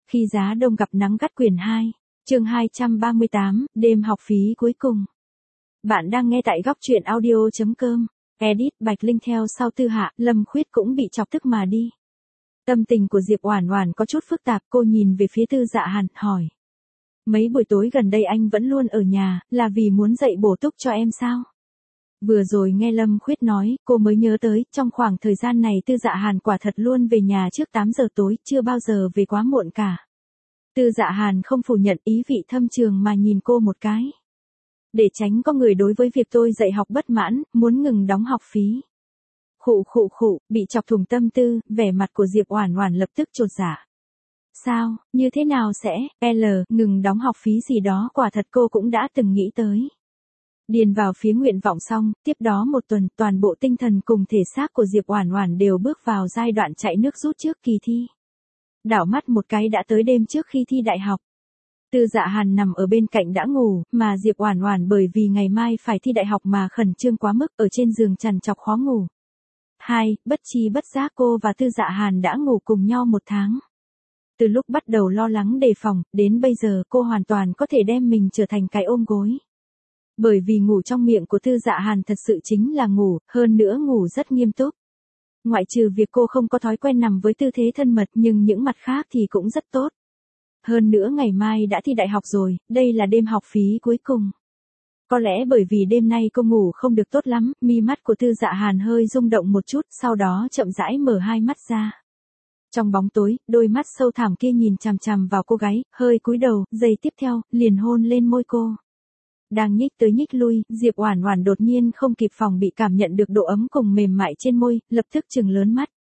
Khi giá đông gặp nắng gắt quyển 2, chương 238, đêm học phí cuối cùng. Bạn đang nghe tại góc truyện audio.com. Edit Bạch Linh theo sau Tư Hạ, Lâm Khuyết cũng bị chọc tức mà đi. Tâm tình của Diệp Oản Oản có chút phức tạp, cô nhìn về phía Tư Dạ Hàn, hỏi. Mấy buổi tối gần đây anh vẫn luôn ở nhà, là vì muốn dạy bổ túc cho em sao? Vừa rồi nghe Lâm Khuyết nói, cô mới nhớ tới, trong khoảng thời gian này Tư Dạ Hàn quả thật luôn về nhà trước 8 giờ tối, chưa bao giờ về quá muộn cả. Tư Dạ Hàn không phủ nhận, ý vị thâm trường mà nhìn cô một cái. Để tránh có người đối với việc tôi dạy học bất mãn, muốn ngừng đóng học phí. Khụ, bị chọc thủng tâm tư, vẻ mặt của Diệp Oản Oản lập tức chột dạ. Sao, như thế nào sẽ, ngừng đóng học phí gì đó, quả thật cô cũng đã từng nghĩ tới. Điền vào phía nguyện vọng xong, tiếp đó một tuần, toàn bộ tinh thần cùng thể xác của Diệp Oản Oản đều bước vào giai đoạn chạy nước rút trước kỳ thi. Đảo mắt một cái đã tới đêm trước khi thi đại học. Tư Dạ Hàn nằm ở bên cạnh đã ngủ, mà Diệp Oản Oản bởi vì ngày mai phải thi đại học mà khẩn trương quá mức, ở trên giường trằn trọc khó ngủ. Bất chi bất giác cô và Tư Dạ Hàn đã ngủ cùng nhau 1 tháng. Từ lúc bắt đầu lo lắng đề phòng, đến bây giờ cô hoàn toàn có thể đem mình trở thành cái ôm gối. Bởi vì ngủ trong miệng của Tư Dạ Hàn thật sự chính là ngủ, hơn nữa ngủ rất nghiêm túc. Ngoại trừ việc cô không có thói quen nằm với tư thế thân mật, nhưng những mặt khác thì cũng rất tốt. Hơn nữa ngày mai đã thi đại học rồi, đây là đêm học phí cuối cùng. Có lẽ bởi vì đêm nay cô ngủ không được tốt lắm, mi mắt của Tư Dạ Hàn hơi rung động một chút, sau đó chậm rãi mở hai mắt ra. Trong bóng tối, đôi mắt sâu thẳm kia nhìn chằm chằm vào cô gái, hơi cúi đầu, giây tiếp theo, liền hôn lên môi cô. Đang nhích tới nhích lui, Diệp Oản Oản đột nhiên không kịp phòng bị cảm nhận được độ ấm cùng mềm mại trên môi, lập tức trừng lớn mắt.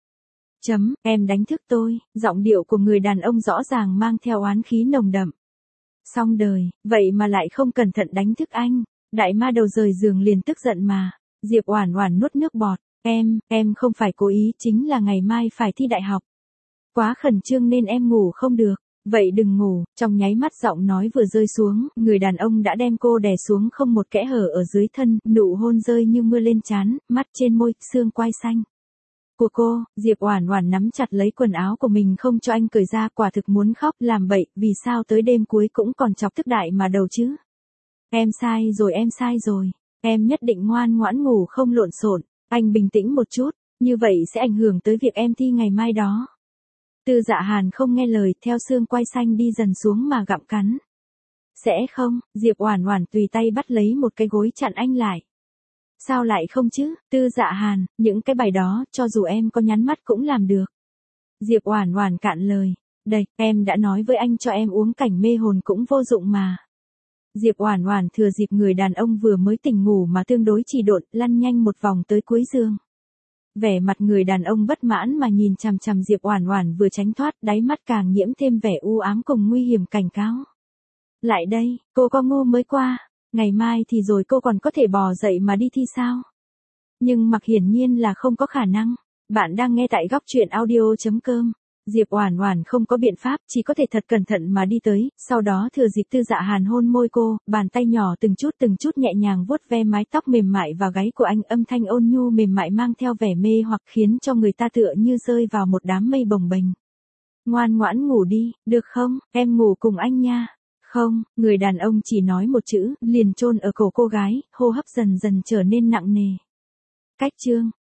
Em đánh thức tôi, giọng điệu của người đàn ông rõ ràng mang theo oán khí nồng đậm. Xong đời, vậy mà lại không cẩn thận đánh thức anh, đại ma đầu rời giường liền tức giận mà. Diệp Oản Oản nuốt nước bọt, em không phải cố ý, chính là ngày mai phải thi đại học. Quá khẩn trương nên em ngủ không được. Vậy đừng ngủ, trong nháy mắt giọng nói vừa rơi xuống, người đàn ông đã đem cô đè xuống không một kẽ hở ở dưới thân, nụ hôn rơi như mưa lên trán, mắt trên môi, xương quai xanh. Của cô, Diệp Oản Oản nắm chặt lấy quần áo của mình không cho anh cởi ra, quả thực muốn khóc, làm bậy, vì sao tới đêm cuối cũng còn chọc tức đại mà đầu chứ? Em sai rồi, em nhất định ngoan ngoãn ngủ không lộn xộn, anh bình tĩnh một chút, như vậy sẽ ảnh hưởng tới việc em thi ngày mai đó. Tư Dạ Hàn không nghe lời, theo xương quai xanh đi dần xuống mà gặm cắn. Sẽ không, Diệp Oản Oản tùy tay bắt lấy một cái gối chặn anh lại. Sao lại không chứ, Tư Dạ Hàn, những cái bài đó, cho dù em có nhắm mắt cũng làm được. Diệp Oản Oản cạn lời, đây, em đã nói với anh cho em uống cảnh mê hồn cũng vô dụng mà. Diệp Oản Oản thừa dịp người đàn ông vừa mới tỉnh ngủ mà tương đối trì độn, lăn nhanh một vòng tới cuối giường. Vẻ mặt người đàn ông bất mãn mà nhìn chằm chằm Diệp Oản Oản vừa tránh thoát, đáy mắt càng nhiễm thêm vẻ u ám cùng nguy hiểm cảnh cáo. Lại đây, cô có ngu mới qua, ngày mai thì rồi cô còn có thể bò dậy mà đi thi sao? Nhưng mặc hiển nhiên là không có khả năng. Bạn đang nghe tại góc truyện audio.com. Diệp Oản Oản không có biện pháp, chỉ có thể thật cẩn thận mà đi tới, sau đó thừa dịp Tư Dạ Hàn hôn môi cô, bàn tay nhỏ từng chút nhẹ nhàng vuốt ve mái tóc mềm mại và gáy của anh, âm thanh ôn nhu mềm mại mang theo vẻ mê hoặc khiến cho người ta tựa như rơi vào một đám mây bồng bềnh. Ngoan ngoãn ngủ đi, được không, em ngủ cùng anh nha. Không, người đàn ông chỉ nói một chữ, liền chôn ở cổ cô gái, hô hấp dần dần trở nên nặng nề. Cách chương